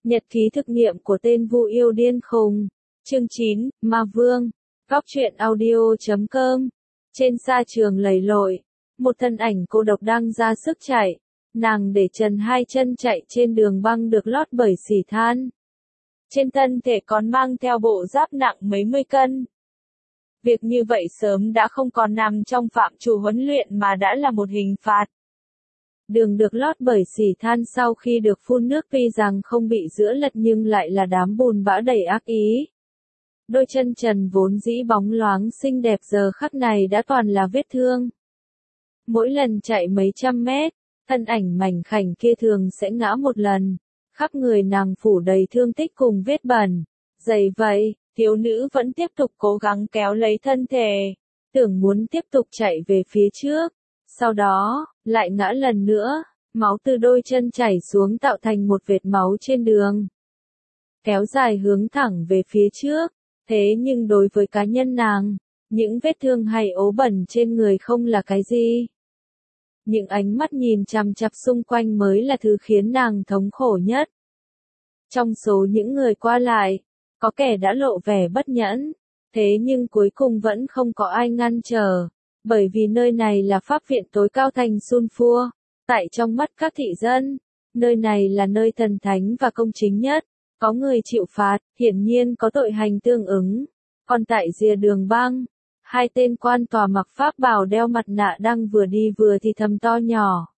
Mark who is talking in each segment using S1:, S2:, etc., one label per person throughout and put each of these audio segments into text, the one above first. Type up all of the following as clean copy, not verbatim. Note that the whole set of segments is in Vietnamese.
S1: Nhật ký thực nghiệm của tên Vu yêu điên khùng. Chương 9, Ma Vương. Góc truyện audio.com. Trên sa trường lầy lội, một thân ảnh cô độc đang ra sức chạy. Nàng để trần hai chân chạy trên đường băng được lót bởi xỉ than. Trên thân thể còn mang theo bộ giáp nặng mấy mươi cân. Việc như vậy sớm đã không còn nằm trong phạm trù huấn luyện mà đã là một hình phạt. Đường được lót bởi xỉ than sau khi được phun nước tuy rằng không bị giữa lật nhưng lại là đám bùn bã đầy ác ý. Đôi chân trần vốn dĩ bóng loáng xinh đẹp giờ khắc này đã toàn là vết thương. Mỗi lần chạy mấy trăm mét, thân ảnh mảnh khảnh kia thường sẽ ngã một lần. Khắp người nàng phủ đầy thương tích cùng vết bẩn. Dẫu vậy, thiếu nữ vẫn tiếp tục cố gắng kéo lấy thân thể, tưởng muốn tiếp tục chạy về phía trước. Sau đó, lại ngã lần nữa, máu từ đôi chân chảy xuống tạo thành một vệt máu trên đường. Kéo dài hướng thẳng về phía trước, thế nhưng đối với cá nhân nàng, những vết thương hay ố bẩn trên người không là cái gì. Những ánh mắt nhìn chằm chằm xung quanh mới là thứ khiến nàng thống khổ nhất. Trong số những người qua lại, có kẻ đã lộ vẻ bất nhẫn, thế nhưng cuối cùng vẫn không có ai ngăn trở. Bởi vì nơi này là pháp viện tối cao thành Sunfua, tại trong mắt các thị dân, nơi này là nơi thần thánh và công chính nhất, có người chịu phạt, hiển nhiên có tội hành tương ứng. Còn tại rìa đường băng, hai tên quan tòa mặc pháp bào đeo mặt nạ đang vừa đi vừa thì thầm to nhỏ.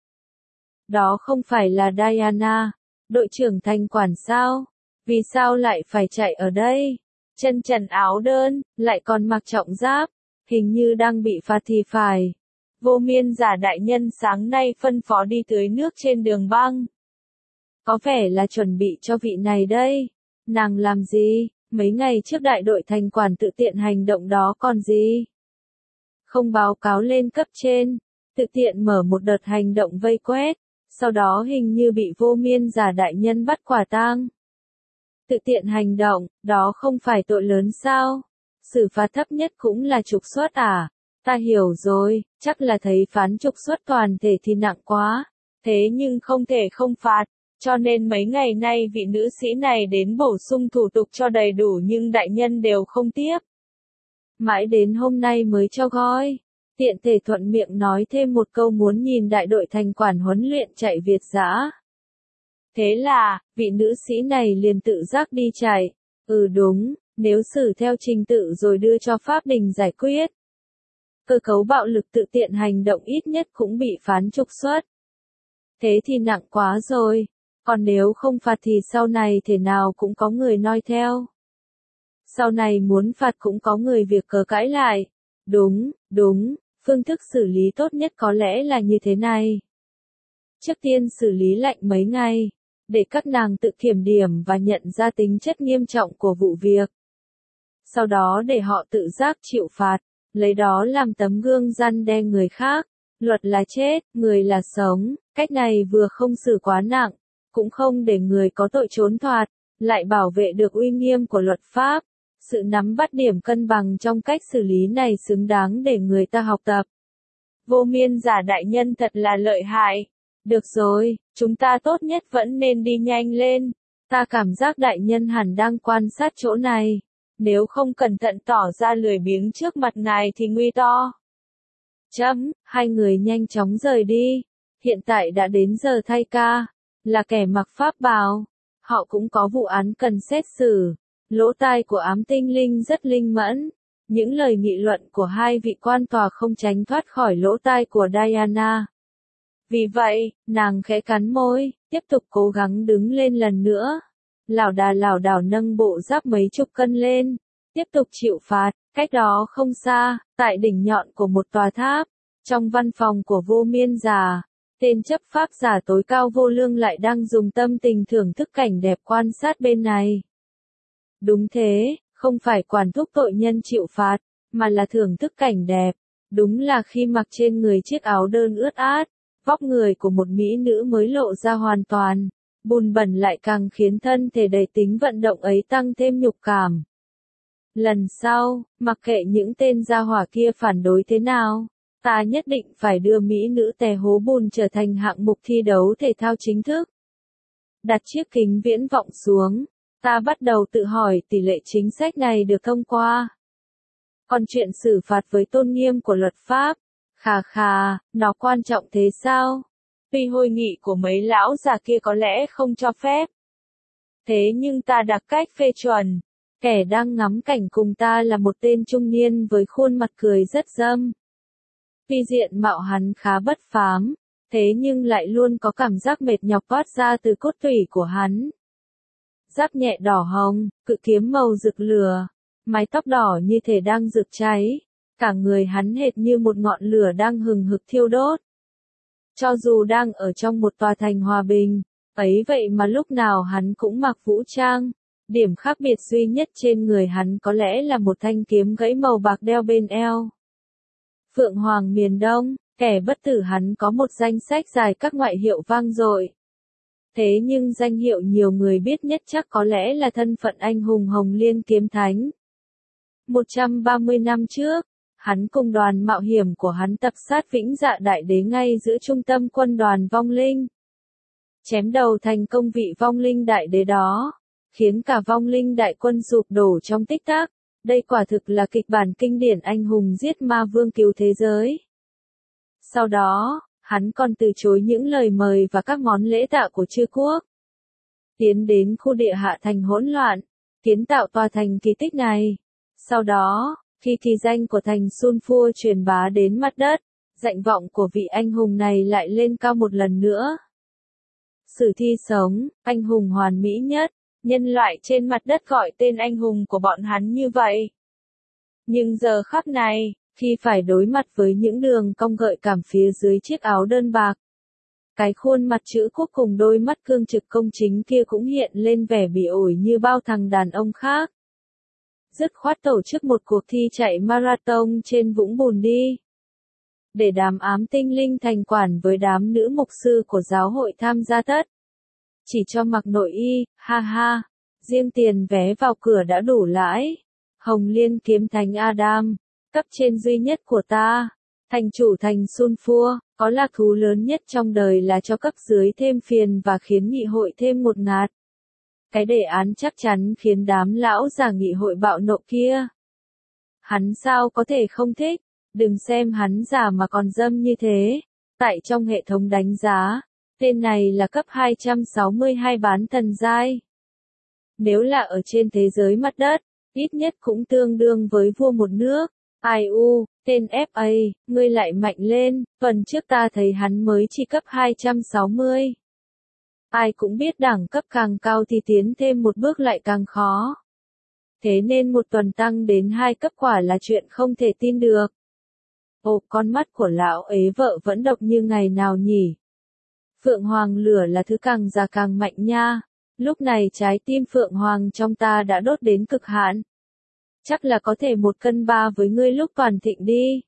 S1: Đó không phải là Diana, đội trưởng thành quản sao? Vì sao lại phải chạy ở đây? Chân trần áo đơn, lại còn mặc trọng giáp. Hình như đang bị phạt thì phải. Vô Miên Giả đại nhân sáng nay phân phó đi tưới nước trên đường băng. Có vẻ là chuẩn bị cho vị này đây. Nàng làm gì? Mấy ngày trước đại đội thành quản tự tiện hành động đó còn gì? Không báo cáo lên cấp trên, tự tiện mở một đợt hành động vây quét, sau đó hình như bị Vô Miên Giả đại nhân bắt quả tang. Tự tiện hành động, đó không phải tội lớn sao? Xử phạt thấp nhất cũng là trục xuất à? Ta hiểu rồi, chắc là thấy phán trục xuất toàn thể thì nặng quá. Thế nhưng không thể không phạt, cho nên mấy ngày nay vị nữ sĩ này đến bổ sung thủ tục cho đầy đủ nhưng đại nhân đều không tiếp. Mãi đến hôm nay mới cho gói. Tiện thể thuận miệng nói thêm một câu muốn nhìn đại đội thành quản huấn luyện chạy Việt dã. Thế là, vị nữ sĩ này liền tự giác đi chạy. Đúng. Nếu xử theo trình tự rồi đưa cho pháp đình giải quyết. Cơ cấu bạo lực tự tiện hành động ít nhất cũng bị phán trục xuất. Thế thì nặng quá rồi. Còn nếu không phạt thì sau này thế nào cũng có người noi theo. Sau này muốn phạt cũng có người việc cớ cãi lại. Đúng, phương thức xử lý tốt nhất có lẽ là như thế này. Trước tiên xử lý lạnh mấy ngày, để các nàng tự kiểm điểm và nhận ra tính chất nghiêm trọng của vụ việc. Sau đó để họ tự giác chịu phạt, lấy đó làm tấm gương răn đe người khác. Luật là chết, người là sống, cách này vừa không xử quá nặng, cũng không để người có tội trốn thoát, lại bảo vệ được uy nghiêm của luật pháp. Sự nắm bắt điểm cân bằng trong cách xử lý này xứng đáng để người ta học tập. Vô Miên Giả đại nhân thật là lợi hại. Được rồi, chúng ta tốt nhất vẫn nên đi nhanh lên. Ta cảm giác đại nhân hẳn đang quan sát chỗ này. Nếu không cẩn thận tỏ ra lười biếng trước mặt ngài thì nguy to. Hai người nhanh chóng rời đi. Hiện tại đã đến giờ thay ca. Là kẻ mặc pháp bào. Họ cũng có vụ án cần xét xử. Lỗ tai của ám tinh linh rất linh mẫn. Những lời nghị luận của hai vị quan tòa không tránh thoát khỏi lỗ tai của Diana. Vì vậy, nàng khẽ cắn môi, tiếp tục cố gắng đứng lên lần nữa. Lảo đảo nâng bộ giáp mấy chục cân lên, tiếp tục chịu phạt. Cách đó không xa, tại đỉnh nhọn của một tòa tháp, trong văn phòng của Vô Miên Giả, tên chấp pháp giả tối cao Vô Lương lại đang dùng tâm tình thưởng thức cảnh đẹp quan sát bên này. Đúng thế, không phải quản thúc tội nhân chịu phạt, mà là thưởng thức cảnh đẹp. Đúng là khi mặc trên người chiếc áo đơn ướt át, vóc người của một mỹ nữ mới lộ ra hoàn toàn. Bùn bẩn lại càng khiến thân thể đầy tính vận động ấy tăng thêm nhục cảm. Lần sau, mặc kệ những tên gia hỏa kia phản đối thế nào, ta nhất định phải đưa mỹ nữ tè hố bùn trở thành hạng mục thi đấu thể thao chính thức. đặt chiếc kính viễn vọng xuống, ta bắt đầu tự hỏi tỷ lệ chính sách này được thông qua. Còn chuyện xử phạt với tôn nghiêm của luật pháp, nó quan trọng thế sao? Tuy hội nghị của mấy lão già kia có lẽ không cho phép. Thế nhưng ta đặt cách phê chuẩn. Kẻ đang ngắm cảnh cùng ta là một tên trung niên với khuôn mặt cười rất dâm. Tuy diện mạo hắn khá bất phàm, thế nhưng lại luôn có cảm giác mệt nhọc toát ra từ cốt tủy của hắn. Giáp nhẹ đỏ hồng, cự kiếm màu rực lửa, mái tóc đỏ như thể đang rực cháy, cả người hắn hệt như một ngọn lửa đang hừng hực thiêu đốt. Cho dù đang ở trong một tòa thành hòa bình, ấy vậy mà lúc nào hắn cũng mặc vũ trang. Điểm khác biệt duy nhất trên người hắn có lẽ là một thanh kiếm gãy màu bạc đeo bên eo. Phượng Hoàng miền Đông, kẻ bất tử hắn có một danh sách dài các ngoại hiệu vang dội. Thế nhưng danh hiệu nhiều người biết nhất chắc có lẽ là thân phận anh hùng Hồng Liên Kiếm Thánh. 130 năm trước, hắn cùng đoàn mạo hiểm của hắn tập sát Vĩnh Dạ Đại Đế ngay giữa trung tâm quân đoàn vong linh. Chém đầu thành công vị vong linh đại đế đó, khiến cả vong linh đại quân sụp đổ trong tích tắc. Đây quả thực là kịch bản kinh điển anh hùng giết ma vương cứu thế giới. Sau đó, hắn còn từ chối những lời mời và các món lễ tạ của chư quốc. Tiến đến khu địa hạ thành hỗn loạn, kiến tạo tòa thành kỳ tích này. Sau đó, khi kỳ danh của thành Sunfua truyền bá đến mặt đất, danh vọng của vị anh hùng này lại lên cao một lần nữa. Sử thi sống, anh hùng hoàn mỹ nhất, nhân loại trên mặt đất gọi tên anh hùng của bọn hắn như vậy. Nhưng giờ khắc này, khi phải đối mặt với những đường cong gợi cảm phía dưới chiếc áo đơn bạc, cái khuôn mặt chữ quốc cùng đôi mắt cương trực công chính kia cũng hiện lên vẻ bỉ ổi như bao thằng đàn ông khác. Dứt khoát tổ chức một cuộc thi chạy marathon trên vũng bùn đi. Để đám ám tinh linh thành quản với đám nữ mục sư của giáo hội tham gia tất. Chỉ cho mặc nội y, ha ha. Riêng tiền vé vào cửa đã đủ lãi. Hồng Liên Kiếm Thánh Adam, cấp trên duy nhất của ta. Thành chủ thành Sunfua, có lạc thú lớn nhất trong đời là cho cấp dưới thêm phiền và khiến nghị hội thêm ngột ngạt. Cái đề án chắc chắn khiến đám lão già nghị hội bạo nộ kia. Hắn sao có thể không thích, đừng xem hắn già mà còn dâm như thế. Tại trong hệ thống đánh giá, tên này là cấp 262 bán thần giai. Nếu là ở trên thế giới mặt đất, ít nhất cũng tương đương với vua một nước. Ai u, tên FA, ngươi lại mạnh lên, tuần trước ta thấy hắn mới chỉ cấp 260. Ai cũng biết đẳng cấp càng cao thì tiến thêm một bước lại càng khó. Thế nên một tuần tăng đến 2 cấp quả là chuyện không thể tin được. Ồ, con mắt của lão ấy vợ vẫn độc như ngày nào nhỉ? Phượng Hoàng lửa là thứ càng già càng mạnh nha. Lúc này trái tim Phượng Hoàng trong ta đã đốt đến cực hạn. Chắc là có thể 1 cân 3 với ngươi lúc toàn thịnh đi.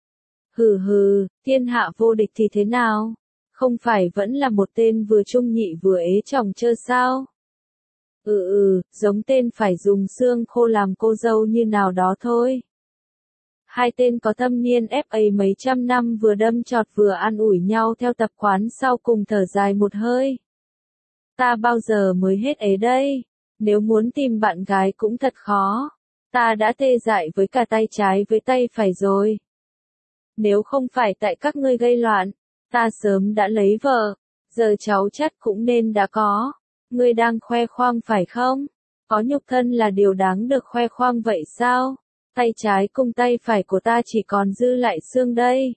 S1: Hừ hừ, thiên hạ vô địch thì thế nào? Không phải vẫn là một tên vừa trung nhị vừa ế chồng chơ sao? Giống tên phải dùng xương khô làm cô dâu như nào đó thôi. Hai tên có thâm niên FA mấy trăm năm vừa đâm chọt vừa an ủi nhau theo tập quán sau cùng thở dài một hơi. Ta bao giờ mới hết ế đây? Nếu muốn tìm bạn gái cũng thật khó. Ta đã tê dại với cả tay trái với tay phải rồi. Nếu không phải tại các ngươi gây loạn, ta sớm đã lấy vợ. Giờ cháu chắc cũng nên đã có. Ngươi đang khoe khoang phải không? Có nhục thân là điều đáng được khoe khoang vậy sao? Tay trái cùng tay phải của ta chỉ còn dư lại xương đây.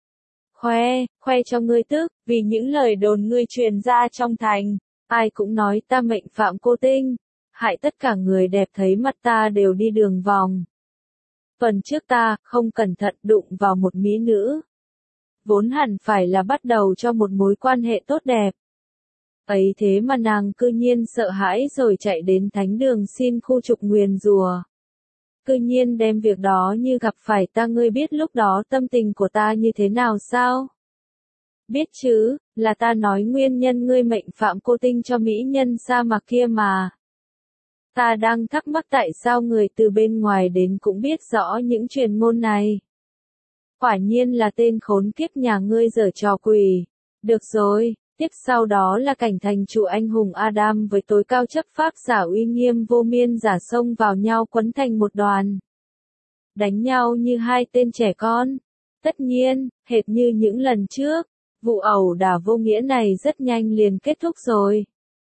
S1: Khoe cho ngươi tức, vì những lời đồn ngươi truyền ra trong thành. Ai cũng nói ta mệnh phạm cô tinh. Hại tất cả người đẹp thấy mặt ta đều đi đường vòng. Tuần trước ta, không cẩn thận đụng vào một mỹ nữ. Vốn hẳn phải là bắt đầu cho một mối quan hệ tốt đẹp. Ấy thế mà nàng cư nhiên sợ hãi rồi chạy đến thánh đường xin khu trục nguyền rủa. Cư nhiên đem việc đó như gặp phải ta, ngươi biết lúc đó tâm tình của ta như thế nào sao? Biết chứ, là ta nói nguyên nhân ngươi mệnh phạm cô tinh cho mỹ nhân sa mạc kia mà. Ta đang thắc mắc tại sao người từ bên ngoài đến cũng biết rõ những truyền ngôn này. Quả nhiên là tên khốn kiếp nhà ngươi giở trò quỷ. Được rồi, Tiếp sau đó là cảnh thành chủ anh hùng Adam với tối cao chấp pháp giả uy nghiêm vô miên giả xông vào nhau quấn thành một đoàn. Đánh nhau như hai tên trẻ con. Tất nhiên, hệt như những lần trước, vụ ẩu đả vô nghĩa này rất nhanh liền kết thúc rồi.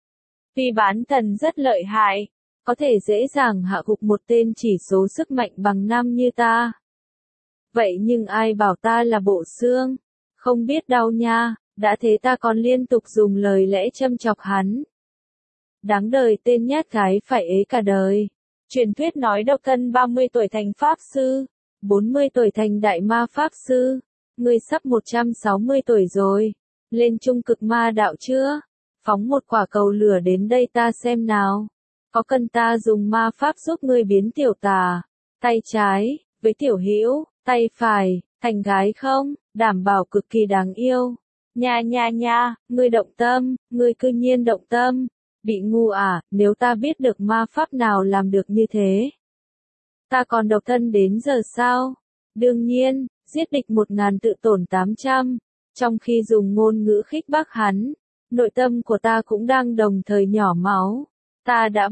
S1: Vì bán thần rất lợi hại, có thể dễ dàng hạ gục một tên chỉ số sức mạnh bằng 5 như ta. Vậy nhưng ai bảo ta là bộ xương, không biết đau nha, đã thế ta còn liên tục dùng lời lẽ châm chọc hắn. Đáng đời tên nhát gái phải ế cả đời. Truyền thuyết nói Độc Thân 30 tuổi thành Pháp Sư, 40 tuổi thành Đại Ma Pháp Sư, ngươi sắp 160 tuổi rồi, lên trung cực ma đạo chưa? Phóng một quả cầu lửa đến đây ta xem nào. Có cần ta dùng ma pháp giúp ngươi biến tiểu tà, tay trái, với tiểu hữu, tay phải, thành gái không? Đảm bảo cực kỳ đáng yêu. Nha nha nha, ngươi động tâm, ngươi cư nhiên động tâm. Bị ngu à, nếu ta biết được ma pháp nào làm được như thế. Ta còn độc thân đến giờ sao? Đương nhiên, giết địch 1000 tự tổn 800. Trong khi dùng ngôn ngữ khích bác hắn, nội tâm của ta cũng đang đồng thời nhỏ máu. Ta đã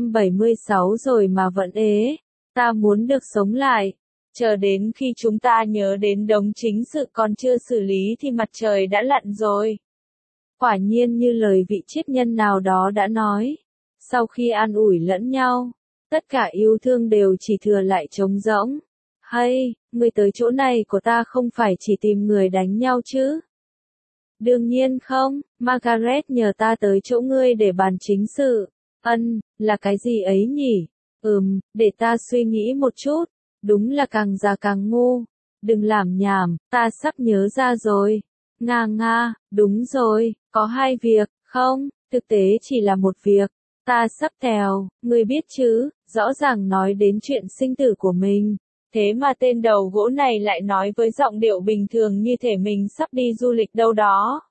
S1: 376 rồi mà vẫn ế. Ta muốn được sống lại. Chờ đến khi chúng ta nhớ đến đống chính sự còn chưa xử lý thì mặt trời đã lặn rồi. Quả nhiên như lời vị triết nhân nào đó đã nói. Sau khi an ủi lẫn nhau, tất cả yêu thương đều chỉ thừa lại trống rỗng. Hay, người tới chỗ này của ta không phải chỉ tìm người đánh nhau chứ? Đương nhiên không, Margaret nhờ ta tới chỗ ngươi để bàn chính sự. Là cái gì ấy nhỉ? Để ta suy nghĩ một chút. Đúng là càng già càng ngu. Đừng làm nhảm, ta sắp nhớ ra rồi. Nga, đúng rồi, có 2 việc, không, thực tế chỉ là một việc. Ta sắp theo, ngươi biết chứ, rõ ràng nói đến chuyện sinh tử của mình. Thế mà tên đầu gỗ này lại nói với giọng điệu bình thường như thể mình sắp đi du lịch đâu đó.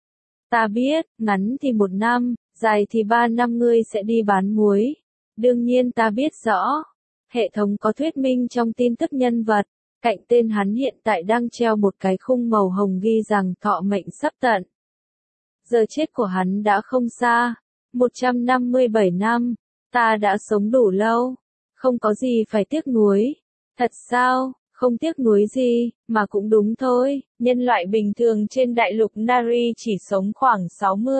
S1: Ta biết, ngắn thì 1 năm, dài thì 3 năm ngươi sẽ đi bán muối. Đương nhiên ta biết rõ. Hệ thống có thuyết minh trong tin tức nhân vật. Cạnh tên hắn hiện tại đang treo một cái khung màu hồng ghi rằng thọ mệnh sắp tận. Giờ chết của hắn đã không xa. 157 năm. Ta đã sống đủ lâu. Không có gì phải tiếc nuối. Thật sao? Không tiếc nuối gì, mà cũng đúng thôi. Nhân loại bình thường trên đại lục Nari chỉ sống khoảng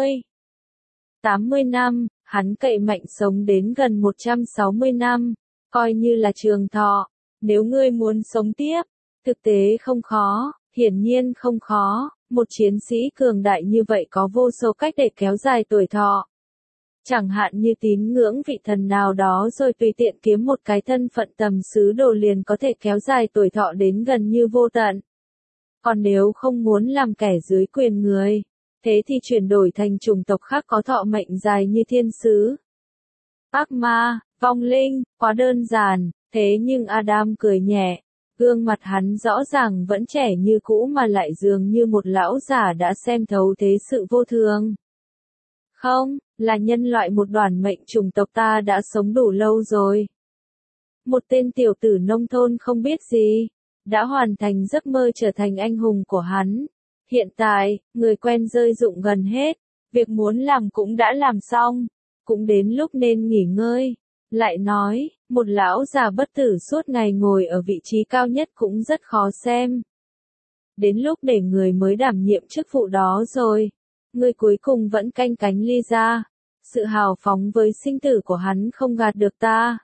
S1: 80 năm. Hắn cậy mạnh sống đến gần 160 năm. Coi như là trường thọ. Nếu ngươi muốn sống tiếp, thực tế không khó, hiển nhiên không khó, một chiến sĩ cường đại như vậy có vô số cách để kéo dài tuổi thọ. Chẳng hạn như tín ngưỡng vị thần nào đó rồi tùy tiện kiếm một cái thân phận tầm sứ đồ liền có thể kéo dài tuổi thọ đến gần như vô tận. Còn nếu không muốn làm kẻ dưới quyền người, thế thì chuyển đổi thành chủng tộc khác có thọ mệnh dài như thiên sứ. Ác ma, vong linh, quá đơn giản. Thế nhưng Adam cười nhẹ, gương mặt hắn rõ ràng vẫn trẻ như cũ mà lại dường như một lão giả đã xem thấu thế sự vô thường. Không, là nhân loại một đoàn mệnh chủng tộc ta đã sống đủ lâu rồi. Một tên tiểu tử nông thôn không biết gì, đã hoàn thành giấc mơ trở thành anh hùng của hắn. Hiện tại, người quen rơi rụng gần hết, việc muốn làm cũng đã làm xong, cũng đến lúc nên nghỉ ngơi. Lại nói, một lão già bất tử suốt ngày ngồi ở vị trí cao nhất cũng rất khó xem. Đến lúc để người mới đảm nhiệm chức vụ đó rồi. Người cuối cùng vẫn canh cánh Lisa. Sự hào phóng với sinh tử của hắn không gạt được ta.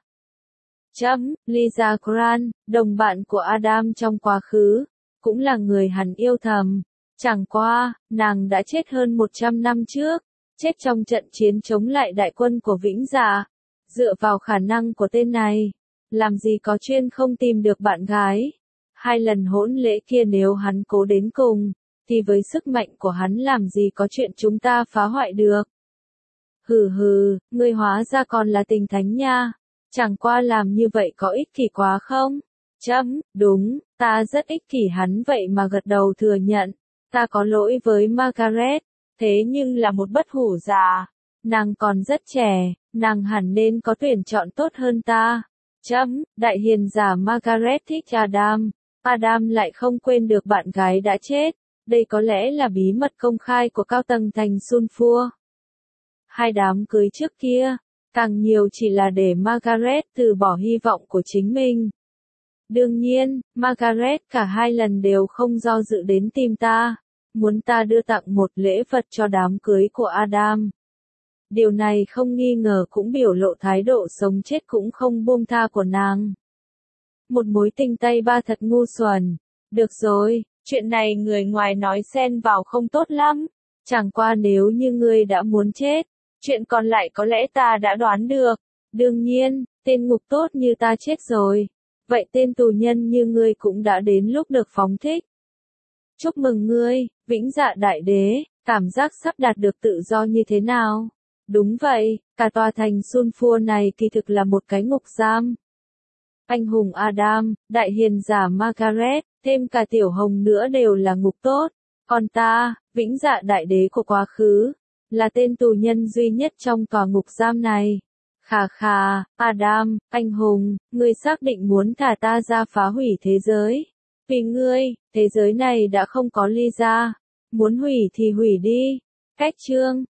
S1: Lisa Grant, đồng bạn của Adam trong quá khứ, cũng là người hắn yêu thầm. Chẳng qua, nàng đã chết hơn 100 năm trước, chết trong trận chiến chống lại đại quân của Vĩnh Dạ. Dựa vào khả năng của tên này, làm gì có chuyên không tìm được bạn gái. 2 lần hỗn lễ kia nếu hắn cố đến cùng, thì với sức mạnh của hắn làm gì có chuyện chúng ta phá hoại được. Ngươi hóa ra còn là tình thánh nha. Chẳng qua làm như vậy có ích kỷ quá không? Đúng, ta rất ích kỷ hắn vậy mà gật đầu thừa nhận. Ta có lỗi với Margaret, thế nhưng là một bất hủ già. Nàng còn rất trẻ, nàng hẳn nên có tuyển chọn tốt hơn ta. Đại hiền giả Margaret thích Adam. Adam lại không quên được bạn gái đã chết. Đây có lẽ là bí mật công khai của cao tầng thành Sulfur. Hai đám cưới trước kia, càng nhiều chỉ là để Margaret từ bỏ hy vọng của chính mình. Đương nhiên, Margaret cả hai lần đều không do dự đến tìm ta, muốn ta đưa tặng một lễ vật cho đám cưới của Adam. Điều này không nghi ngờ cũng biểu lộ thái độ sống chết cũng không buông tha của nàng. Một mối tình tay ba thật ngu xuẩn. Được rồi, chuyện này người ngoài nói xen vào không tốt lắm. Chẳng qua nếu như ngươi đã muốn chết, chuyện còn lại có lẽ ta đã đoán được. Đương nhiên, tên ngục tốt như ta chết rồi. Vậy tên tù nhân như ngươi cũng đã đến lúc được phóng thích. Chúc mừng ngươi, vĩnh dạ đại đế, cảm giác sắp đạt được tự do như thế nào? Đúng vậy, cả tòa thành Sulfur này kỳ thực là một cái ngục giam. Anh hùng Adam, đại hiền giả Margaret, thêm cả tiểu hồng nữa đều là ngục tốt. Còn ta, vĩnh dạ đại đế của quá khứ, là tên tù nhân duy nhất trong tòa ngục giam này. Khà khà, Adam, anh hùng, ngươi xác định muốn thả ta ra phá hủy thế giới. Vì ngươi, thế giới này đã không có Lisa. Muốn hủy thì hủy đi. Cách chương